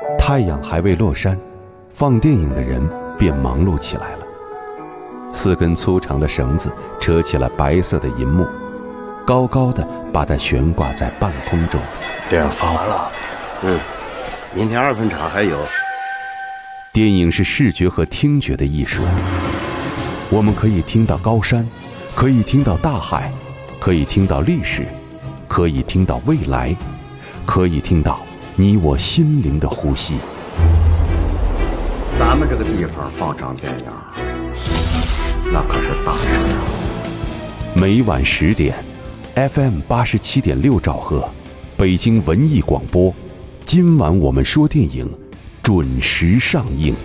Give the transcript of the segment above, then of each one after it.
太阳还未落山，放电影的人便忙碌起来了。4根粗长的绳子扯起了白色的银幕，高高的把它悬挂在半空中。 电影放完了，明天2分场还有。 电影是视觉和听觉的艺术，我们可以听到高山，可以听到大海，可以听到历史，可以听到未来，可以听到你我心灵的呼吸。 咱们这个地方放场电影，那可是大事啊！ 每晚10点 ，FM 87.6兆赫，北京文艺广播。今晚我们说电影，准时上映。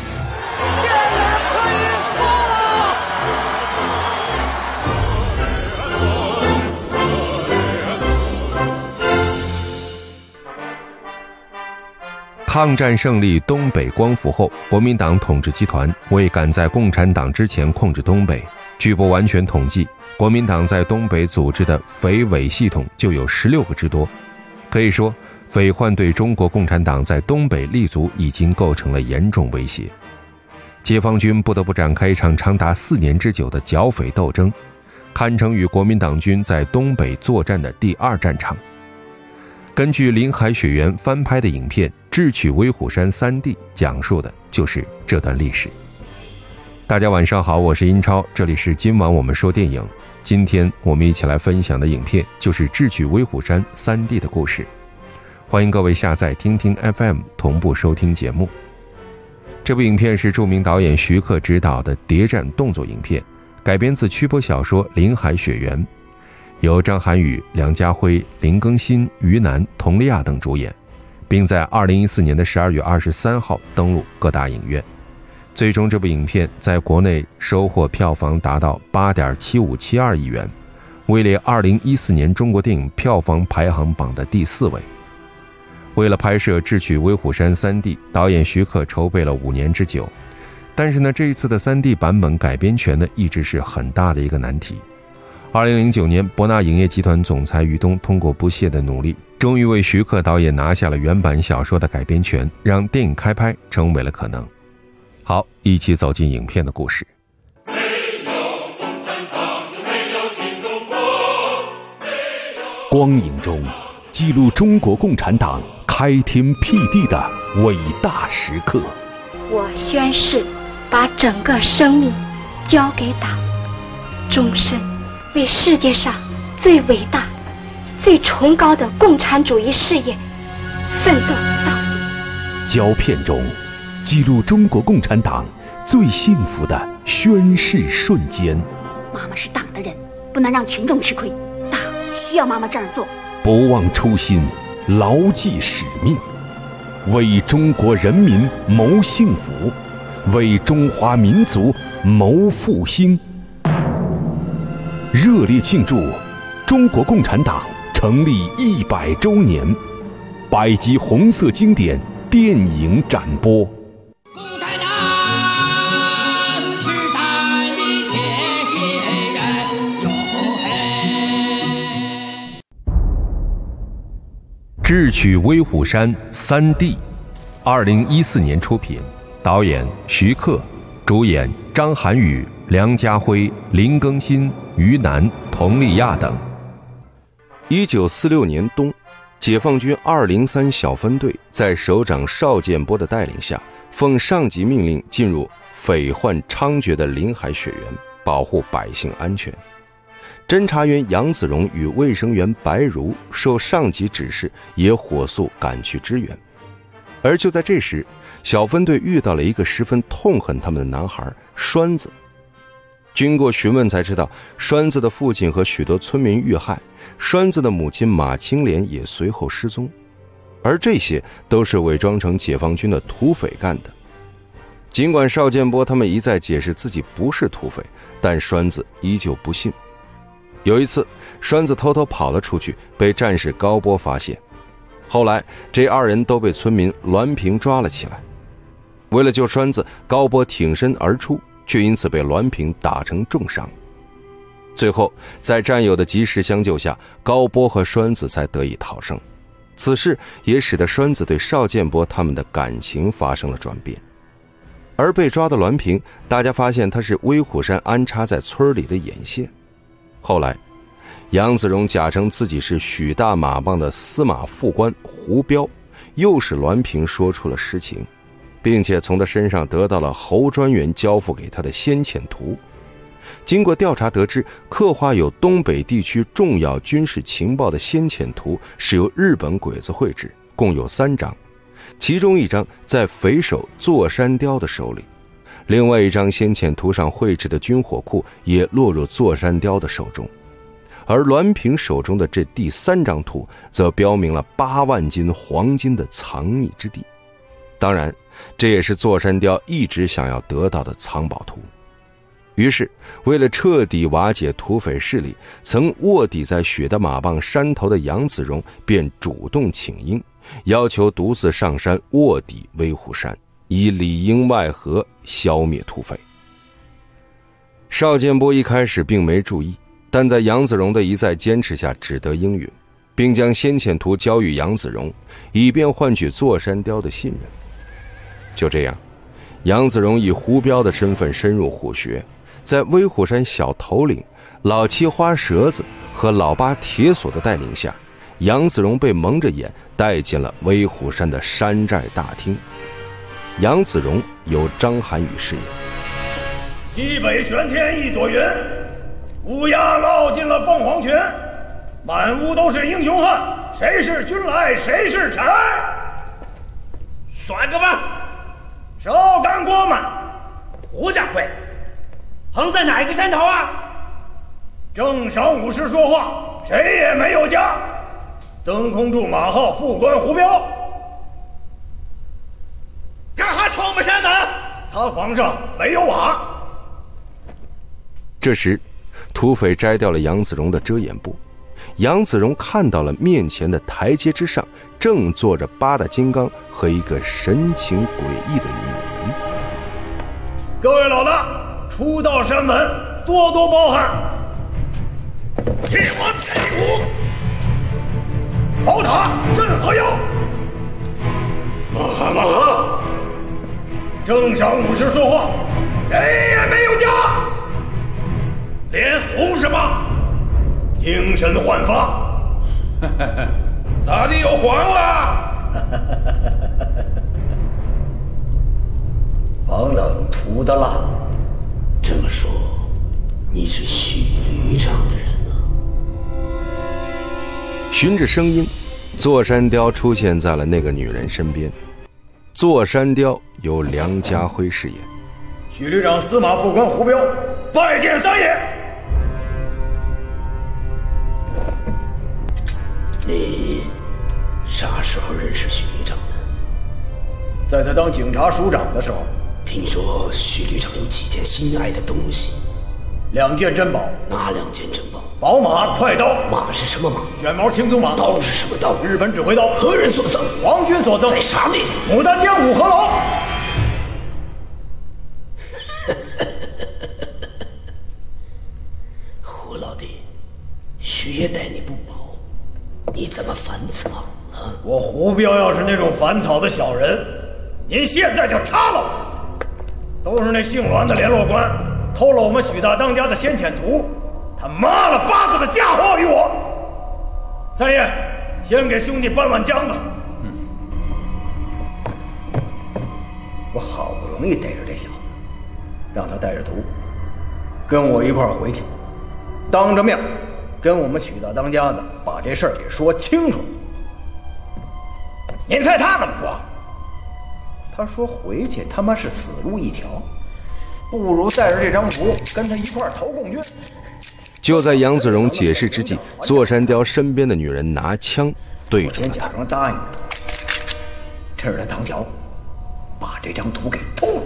抗战胜利东北光复后，国民党统治集团为赶在共产党之前控制东北，据不完全统计，国民党在东北组织的匪伪系统就有16个之多。可以说，匪患对中国共产党在东北立足已经构成了严重威胁。解放军不得不展开一场长达4年之久的剿匪斗争，堪称与国民党军在东北作战的第2战场。根据林海雪原翻拍的影片《智取威虎山3弟》，讲述的就是这段历史。大家晚上好，我是英超，这里是今晚我们说电影。今天我们一起来分享的影片就是《智取威虎山3弟》的故事。欢迎各位下载听听 FM 同步收听节目。这部影片是著名导演徐克执导的谍战动作影片，改编自曲波小说《林海雪原》，由张涵予、梁家辉、林更新、于南、佟丽娅等主演，并在2014年的12月23号登陆各大影院。最终这部影片在国内收获票房达到 8.7572 亿元，位列2014年中国电影票房排行榜的第4位。为了拍摄《智取威虎山3弟》，导演徐克筹备了5年之久。但是呢，这一次的3弟版本改编权呢，一直是很大的一个难题。2009年，博纳影业集团总裁于东通过不懈的努力，终于为徐克导演拿下了原版小说的改编权，让电影开拍成为了可能。好，一起走进影片的故事。 没有共产党就没有新中国。 光影中记录中国共产党开天辟地的伟大时刻。 我宣誓把整个生命交给党，终身为世界上最伟大最崇高的共产主义事业奋斗到底。 胶片中记录中国共产党最幸福的宣誓瞬间。 妈妈是党的人，不能让群众吃亏，党需要妈妈这样做。 不忘初心，牢记使命，为中国人民谋幸福，为中华民族谋复兴。热烈庆祝中国共产党成立100周年，100集红色经典电影展播。 共产党时代的铁血人，哟嘿！ 智取威虎山3弟，2014年出品，导演徐克，主演张涵予、梁家辉、林更新、于南、佟丽娅等。 1946年冬，解放军203小分队在首长邵建波的带领下，奉上级命令进入匪患猖獗的林海雪原，保护百姓安全。侦查员杨子荣与卫生员白如受上级指示，也火速赶去支援。而就在这时，小分队遇到了一个十分痛恨他们的男孩栓子。经过询问才知道，栓子的父亲和许多村民遇害，栓子的母亲马青莲也随后失踪，而这些都是伪装成解放军的土匪干的。尽管邵建波他们一再解释自己不是土匪，但栓子依旧不信。有一次，栓子偷偷跑了出去，被战士高波发现。后来这2人都被村民栾平抓了起来。为了救栓子，高波挺身而出，却因此被栾平打成重伤。最后在战友的及时相救下，高波和栓子才得以逃生。 此事也使得栓子对邵建波他们的感情发生了转变。而被抓的栾平，大家发现他是威虎山安插在村里的眼线。后来杨子荣假称自己是许大马帮的司马副官胡彪，又使栾平说出了实情，并且从他身上得到了侯专员交付给他的先遣图。经过调查得知，刻画有东北地区重要军事情报的先遣图是由日本鬼子绘制，共有3张，其中1张在匪首座山雕的手里，另外1张先遣图上绘制的军火库也落入座山雕的手中。而栾平手中的这第3张图则标明了8万斤黄金的藏匿之地，当然这也是座山雕一直想要得到的藏宝图。于是为了彻底瓦解土匪势力，曾卧底在许大马帮山头的杨子荣便主动请缨，要求独自上山卧底威虎山，以里应外合消灭土匪。邵建波一开始并没注意，但在杨子荣的一再坚持下只得应允，并将先遣图交予杨子荣，以便换取座山雕的信任。就这样，杨子荣以胡彪的身份深入虎穴，在威虎山小头领老七花蛇子和老八铁锁的带领下，杨子荣被蒙着眼带进了威虎山的山寨大厅。杨子荣由张涵予饰演。 西北玄天一朵云，乌鸦落进了凤凰泉，满屋都是英雄汉，谁是君来谁是臣？ 甩个吧！ 手干锅们， 胡掌柜，横在哪一个山头啊？ 正晌午时说话，谁也没有家。登空驻马号副官胡彪， 干哈闯我们山门？ 他房上没有瓦。 这时土匪摘掉了杨子荣的遮掩布，杨子荣看到了面前的台阶之上正坐着八大金刚和一个神情诡异的女人。 各位老大，初到山门，多多包涵。替我起舞，宝塔镇河妖。马哈马哈。正晌午时说话，谁也没有家。 连胡是吗？ 精神焕发。 咋地有黄了？ 防冷涂的蜡。 这么说，你是许旅长的人啊？ 循着声音，座山雕出现在了那个女人身边。座山雕由梁家辉饰演。 许旅长司马副官胡彪，拜见三爷。 你啥时候认识许旅长的？ 在他当警察署长的时候。 听说许旅长有几件心爱的东西 ，2件珍宝。 哪2件珍宝？ 宝马快刀。 马是什么马？ 卷毛青鬃马。 刀是什么刀？ 日本指挥刀。 何人所赠？ 皇军所赠。 在啥地方？ 牡丹江5合楼。 胡老弟，许爷待你不薄，你怎么反草了？ 我胡彪要是那种反草的小人，您现在就插了我。都是那姓栾的联络官偷了我们许大当家的先遣图，他妈了巴子的嫁祸于我。三爷，先给兄弟搬碗浆子。我好不容易逮着这小子，让他带着图跟我一块儿回去，当着面跟我们许大当家的把这事儿给说清楚。您猜他怎么说？他说回去他妈是死路一条，不如带着这张图跟他一块儿投共军。 就在杨子荣解释之际，座山雕身边的女人拿枪对着他。 我先假装答应，趁着他躺脚，把这张图给偷了。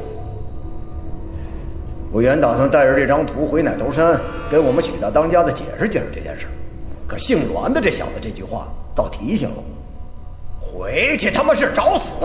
我原打算带着这张图回奶头山，跟我们许大当家的解释解释这件事，可姓栾的这小子这句话倒提醒了我，回去他妈是找死。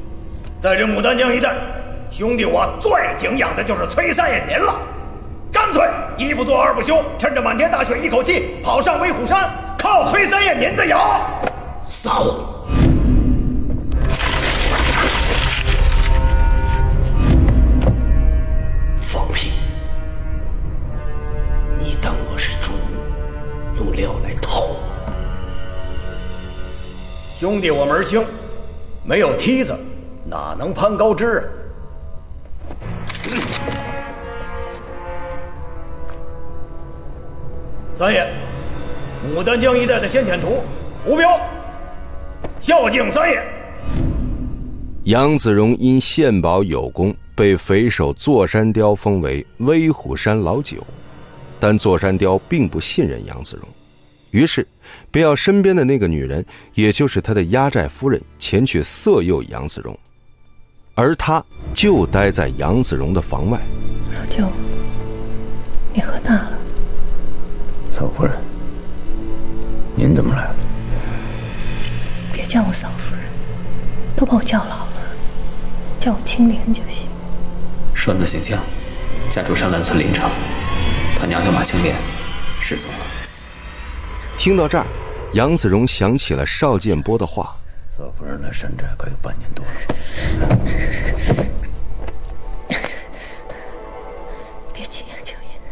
在这牡丹江一带，兄弟我最敬仰的就是崔三爷您了，干干脆一不做二不休，趁着满天大雪一口气跑上威虎山，靠崔三爷您的谣。 撒谎！放屁！你当我是猪，用料来套我？ 兄弟，我门儿清，没有梯子哪能攀高枝啊？三爷，牡丹江一带的先遣图胡彪，孝敬三爷。 杨子荣因献宝有功，被匪首座山雕封为威虎山老九，但座山雕并不信任杨子荣，于是便要身边的那个女人，也就是他的压寨夫人，前去色诱杨子荣，而他就待在杨子荣的房外。 老九，你喝大了。 嫂夫人，您怎么来了？ 别叫我嫂夫人，都把我叫老了，叫我青莲就行。 栓子姓姜，家住山兰村林场，他娘叫马青莲，失踪了。 听到这儿，杨子荣想起了邵建波的话。 嫂夫人来山寨可有半年多了。 别急呀，九爷。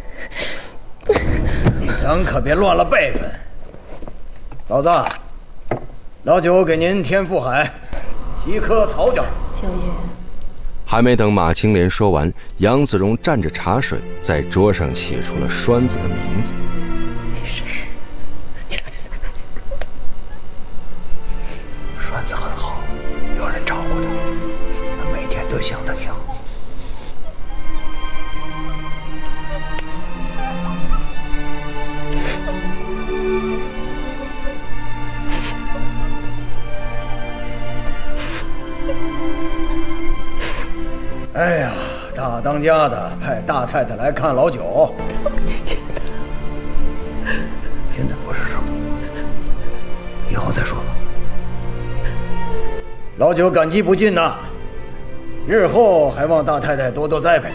咱可别乱了辈分。嫂子，老九给您添副海，7颗草卷。 九爷。 还没等马青莲说完，杨子荣蘸着茶水在桌上写出了栓子的名字。 你是？ 栓子很好，有人照顾他，他每天都想他娘。 哎呀，大当家的派大太太来看老九， 现在不是时候，以后再说吧。 老九感激不尽呐，日后还望大太太多多栽培。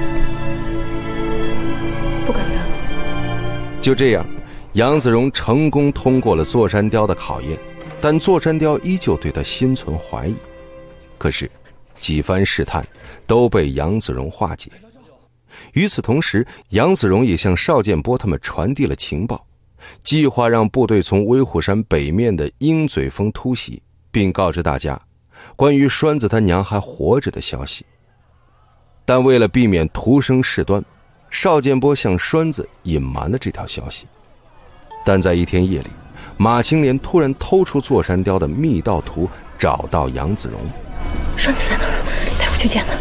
不敢当。 就这样，杨子荣成功通过了座山雕的考验，但座山雕依旧对他心存怀疑。可是几番试探都被杨子荣化解。与此同时，杨子荣也向邵建波他们传递了情报，计划让部队从威虎山北面的鹰嘴峰突袭，并告知大家关于栓子他娘还活着的消息。但为了避免徒生事端，邵建波向栓子隐瞒了这条消息。但在一天夜里，马青莲突然偷出座山雕的密道图，找到杨子荣。 栓子在哪儿？带我去见他。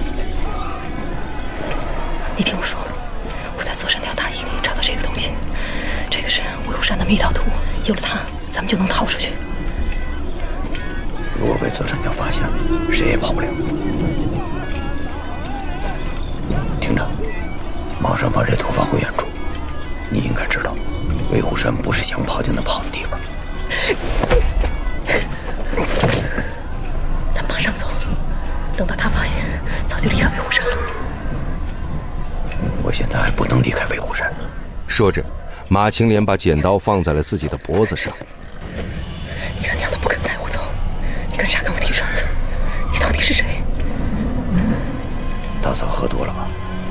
你听我说，我在座山雕大营里找到这个东西，这个是威虎山的密道图，有了它，咱们就能逃出去。 如果被座山雕发现了，谁也跑不了。听着，马上把这图发回原处。你应该知道，威虎山不是想跑就能跑的地方。 咱马上走，等到他发现，早就离开威虎山了。 我现在还不能离开威虎山。 说着，马青莲把剪刀放在了自己的脖子上。 你他娘的不肯带我走，你干啥跟我提栓子？你到底是谁？ 大嫂喝多了吧？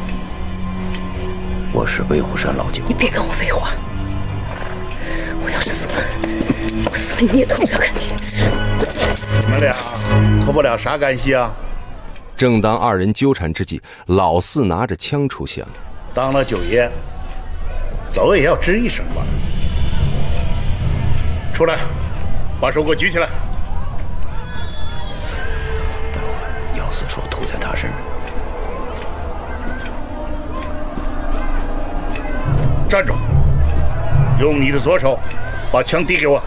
我是威虎山老九。 你别跟我废话！我要是死了，我死了你也脱不了干系。 你们俩脱不了啥干系啊？ 正当二人纠缠之际，老四拿着枪出现了。 当了九爷，走也要吱一声吧。出来，把手给我举起来。 待会儿要死说吐在他身上。 站住！用你的左手把枪递给我。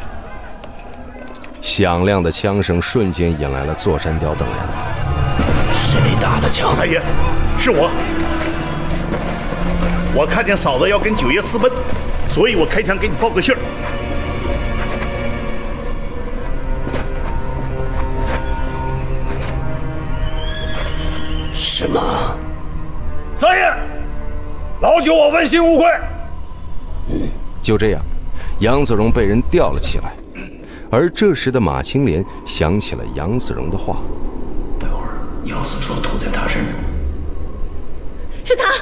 响亮的枪声瞬间引来了座山雕等人。 谁打的枪？ 三爷，是我。我看见嫂子要跟九爷私奔，所以我开枪给你报个信儿。 什么？ 三爷，老老九我问心无愧。 就这样，杨子荣被人吊了起来。而这时的马青莲想起了杨子荣的话： 待会儿杨四说吐在他身上。 是他！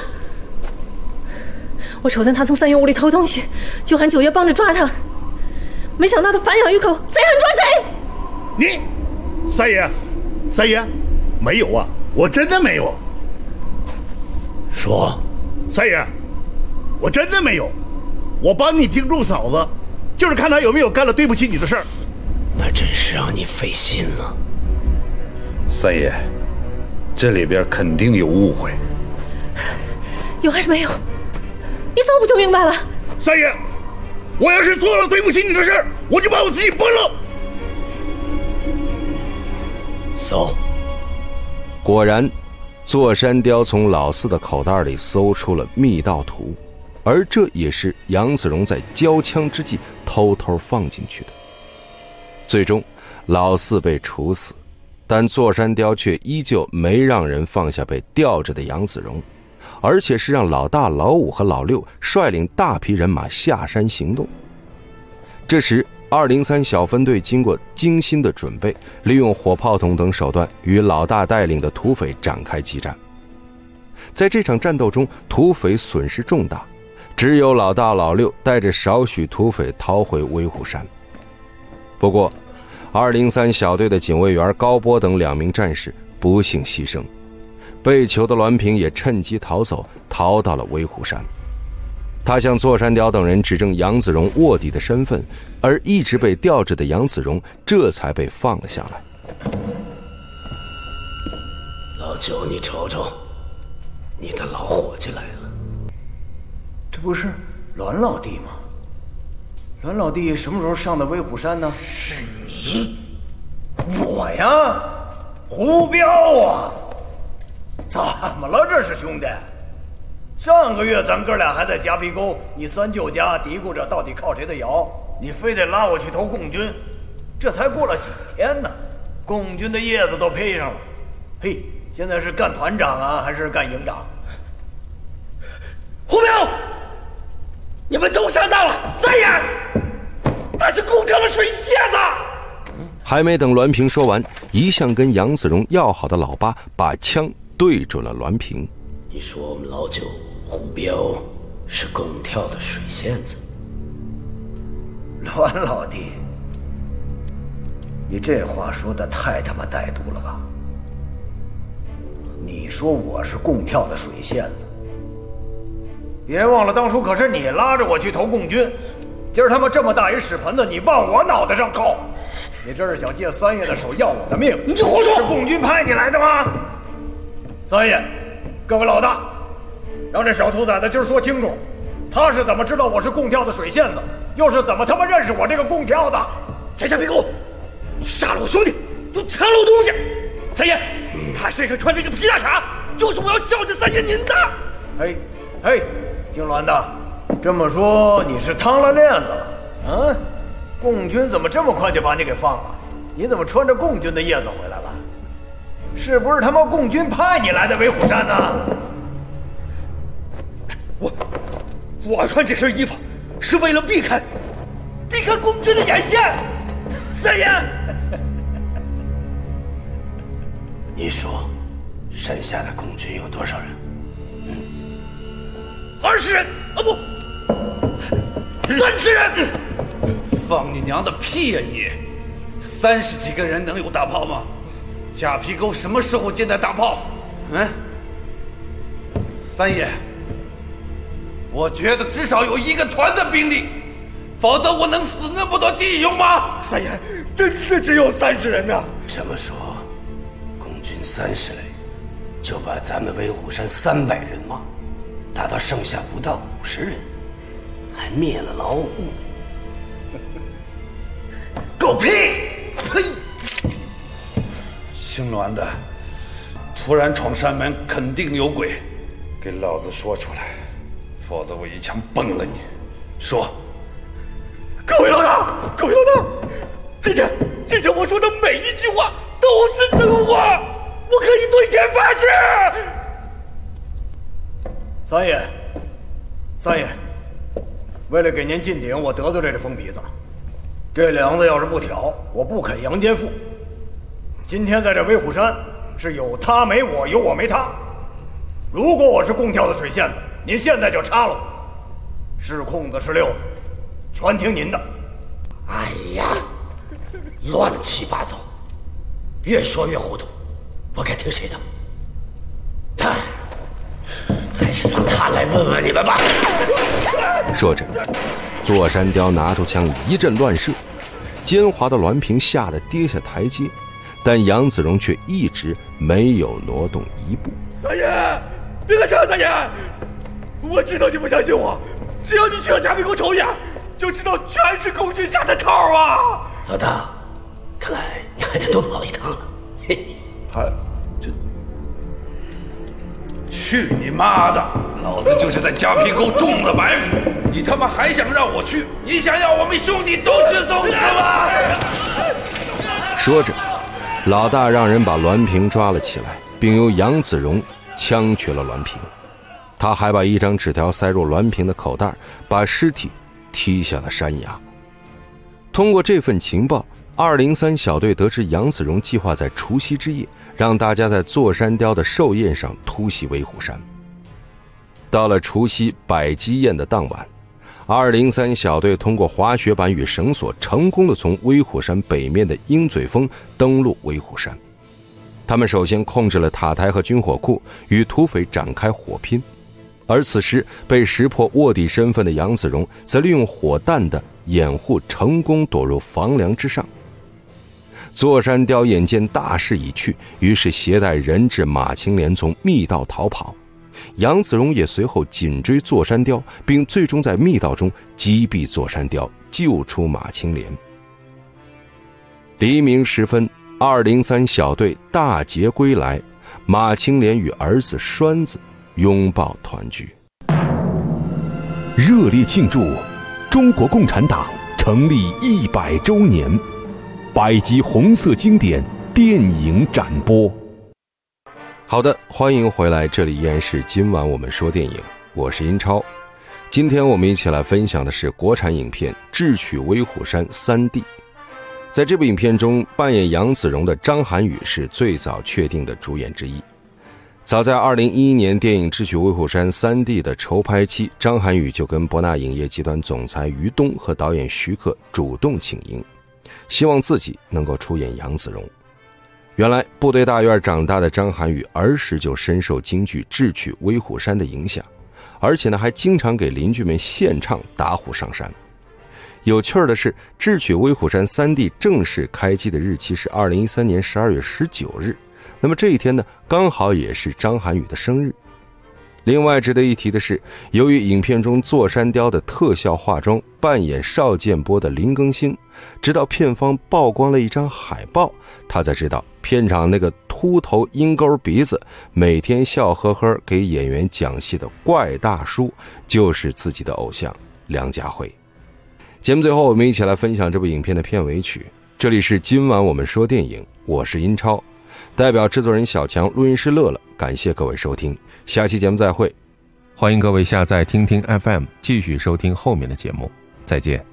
我瞅见他从三爷屋里偷东西，就喊九爷帮着抓他，没想到他反咬一口，贼喊抓贼！ 三爷，没有啊，我真的没有。 说， 三爷，我真的没有，我帮你盯住嫂子，就是看他有没有干了对不起你的事儿。 那真是让你费心了。 三爷，这里边肯定有误会。 有还是没有？一搜不就明白了？ 三爷，我要是做了对不起你的事儿，我就把我自己崩了。 搜。 果然，座山雕从老四的口袋里搜出了密道图，而这也是杨子荣在交枪之际偷偷放进去的。最终，老四被处死，但座山雕却依旧没让人放下被吊着的杨子荣，而且是让老大、老五和老六率领大批人马下山行动。这时203小分队经过精心的准备，利用火炮筒等手段与老大带领的土匪展开激战。在这场战斗中，土匪损失重大，只有老大、老六带着少许土匪逃回威虎山。不过203小队的警卫员高波等2名战士不幸牺牲，被囚的栾平也趁机逃走，逃到了威虎山。他向座山雕等人指证杨子荣卧底的身份，而一直被吊着的杨子荣这才被放了下来。 老九，你瞅瞅，你的老伙计来了。这不是栾老弟吗？栾老弟什么时候上的威虎山呢？ 是你？我呀，胡彪啊！怎么了这是兄弟？上个月咱哥俩还在夹皮沟你三舅家嘀咕着到底靠谁的窑，你非得拉我去投共军，这才过了几天呢，共军的叶子都披上了。嘿，现在是干团长啊，还是干营长？ 胡彪，你们都上当了！三爷，他是共产的水蝎子！ 还没等栾平说完，一向跟杨子荣要好的老八把枪对准了栾平。 你说我们老九胡彪是共跳的水线子？ 栾老弟，你这话说的太他妈歹毒了吧？你说我是共跳的水线子？别忘了当初可是你拉着我去投共军，今儿他妈这么大一屎盆子，你往我脑袋上扣，你这是想借三爷的手要我的命？ 你胡说！ 是共军派你来的吗？三爷，各位老大，让这小兔崽子今儿说清楚，他是怎么知道我是共跳的水线子，又是怎么他妈认识我这个共跳的？ 在下别狗，你杀了我兄弟，又藏了我东西。三爷，他身上穿这个皮大氅，就是我要孝敬三爷您的。 嘿，姓栾的，这么说你是趟了链子了？啊，共军怎么这么快就把你给放了？你怎么穿着共军的叶子回来了？是不是他妈共军派你来的威虎山呢？ 我穿这身衣服是为了避开共军的眼线。三爷， 你说山下的共军有多少人 ？20人啊，不，30人！放你娘的屁呀你！30几个人能有大炮吗？夹皮沟什么时候见到大炮？三爷，我觉得至少有1个团的兵力，否则我能死那么多弟兄吗？ 三爷，真的只有30人呢？ 这么说，共军30垒，就把咱们威虎山300人马打到剩下不到50人，还灭了老五。 狗屁！ 呸！姓栾的，突然闯山门，肯定有鬼，给老子说出来，否则我一枪崩了你。说。 各位老大，今天我说的每一句话都是真话，我可以对天发誓。三爷， 三爷，为了给您进顶，我得罪了这疯鼻子。这梁子要是不挑，我不肯杨坚父。今天在这威虎山，是有他没我，有我没他。如果我是共跳的水线子，您现在就插了我。是空子是溜子，全听您的。 哎呀，乱七八糟，越说越糊涂。我该听谁的？还是让他来问问你们吧。 说着，座山雕拿出枪，一阵乱射，奸猾的栾平吓得跌下台阶，但杨子荣却一直没有挪动一步。 三爷，别开枪！三爷，我知道你不相信我，只要你去了嘉宾宫瞅眼，就知道全是空军下的套啊！ 老大，看来你还得多跑一趟了。嘿嘿， 去你妈的！老子就是在嘉平沟中了埋伏，你他妈还想让我去？你想要我们兄弟都去送死吗？ 说着，老大让人把栾平抓了起来，并由杨子荣枪决了栾平。他还把一张纸条塞入栾平的口袋，把尸体踢下了山崖。通过这份情报，203小队得知杨子荣计划在除夕之夜让大家在座山雕的寿宴上突袭威虎山。到了除夕摆鸡宴的当晚，203小队通过滑雪板与绳索，成功地从威虎山北面的鹰嘴峰登陆威虎山。他们首先控制了塔台和军火库，与土匪展开火拼。而此时被识破卧底身份的杨子荣，则利用火弹的掩护，成功躲入房梁之上。座山雕眼见大势已去，于是携带人质马青莲从密道逃跑。杨子荣也随后紧追座山雕，并最终在密道中击毙座山雕，救出马青莲。黎明时分，203小队大捷归来，马青莲与儿子栓子拥抱团聚， 热烈庆祝中国共产党成立100周年，100集红色经典电影展播。 好的，欢迎回来，这里依然是今晚我们说电影，我是英超。今天我们一起来分享的是国产影片《智取威虎山3D》。在这部影片中，扮演杨子荣的张涵予是最早确定的主演之一。早在2011年电影《智取威虎山3D》的筹拍期，张涵予就跟博纳影业集团总裁于东和导演徐克主动请缨，希望自己能够出演杨子荣。原来部队大院长大的张涵予儿时就深受京剧《智取威虎山》的影响，而且还经常给邻居们献唱打虎上山。有趣的是，《智取威虎山3D》正式开机的日期是2013年12月19日，那么这一天呢，刚好也是张涵予的生日。另外值得一提的是，由于影片中座山雕的特效化妆，扮演邵建波的林更新，直到片方曝光了一张海报，他才知道片场那个秃头鹰钩鼻子，每天笑呵呵给演员讲戏的怪大叔，就是自己的偶像梁家辉。节目最后，我们一起来分享这部影片的片尾曲。这里是今晚我们说电影，我是英超，代表制作人小强，录音师乐乐，感谢各位收听，下期节目再会。 欢迎各位下载听听 FM， 继续收听后面的节目，再见。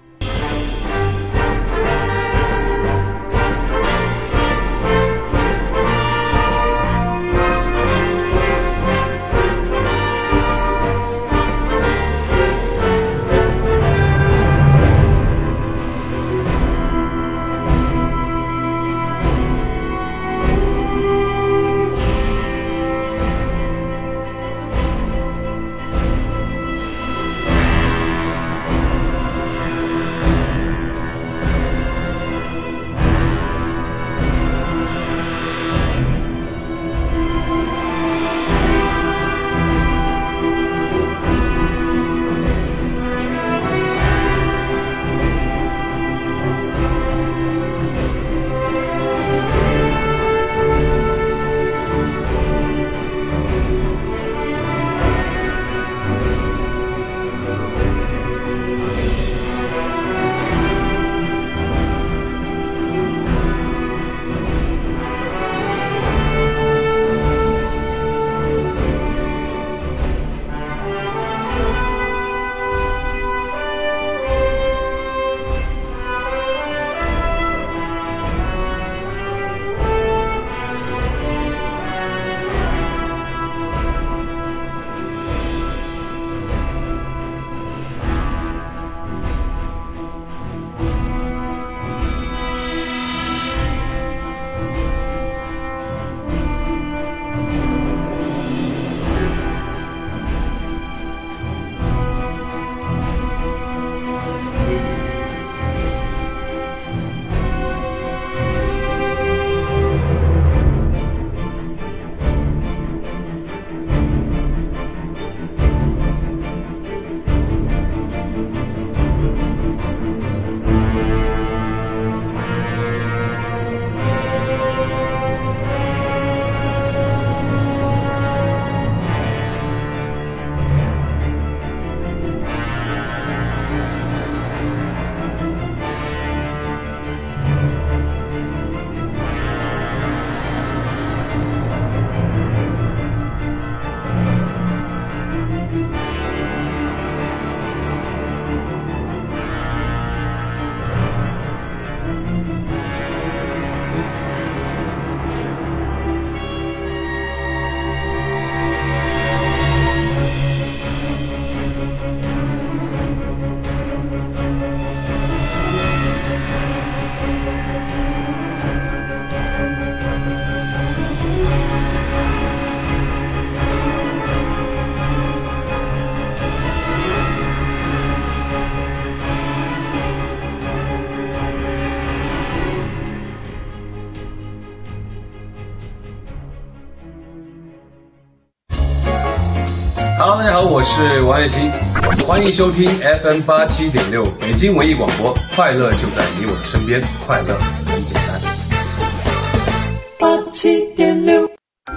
大家好，我是王栎鑫，欢迎收听 FM 87.6北京文艺广播，快乐就在你我的身边，快乐很简单。87.6。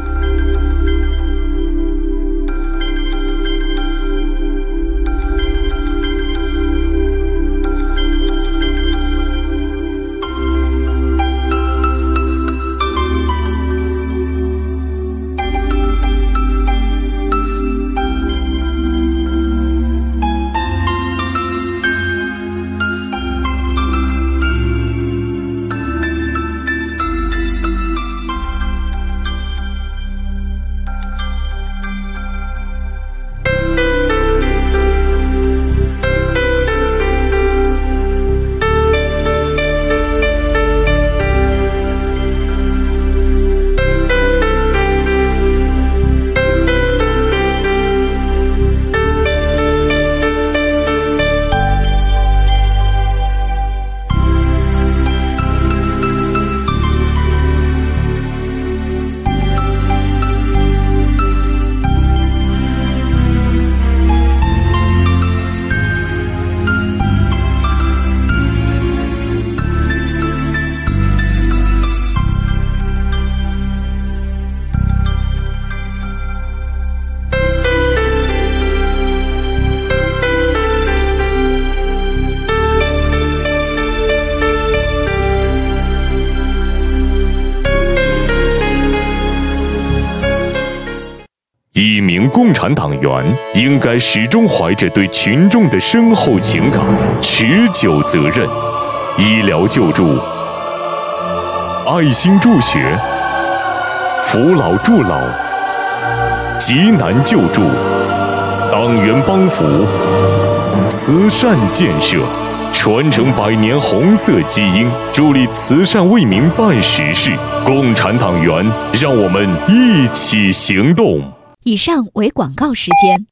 一名共产党员应该始终怀着对群众的深厚情感、持久责任。医疗救助、爱心助学、扶老助老、急难救助、党员帮扶、慈善建设，传承100年红色基因，助力慈善为民办实事。共产党员，让我们一起行动。 以上为广告时间。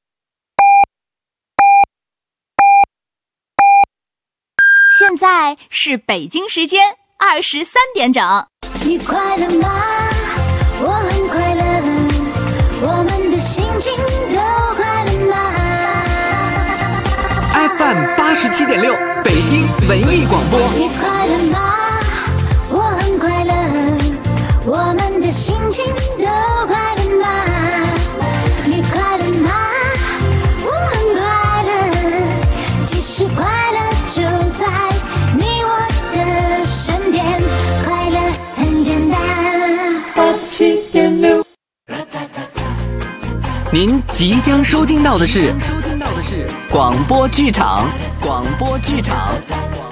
现在是北京时间23点整。 你快乐吗？我很快乐，我们的心情都快乐吗 ？FM 87.6北京文艺广播。 你快乐吗？我很快乐，我们的心情都快乐吗？你快乐吗？我很快乐，其实快乐就在你我的身边，快乐很简单。87.6。 您即将收听到的是广播剧场。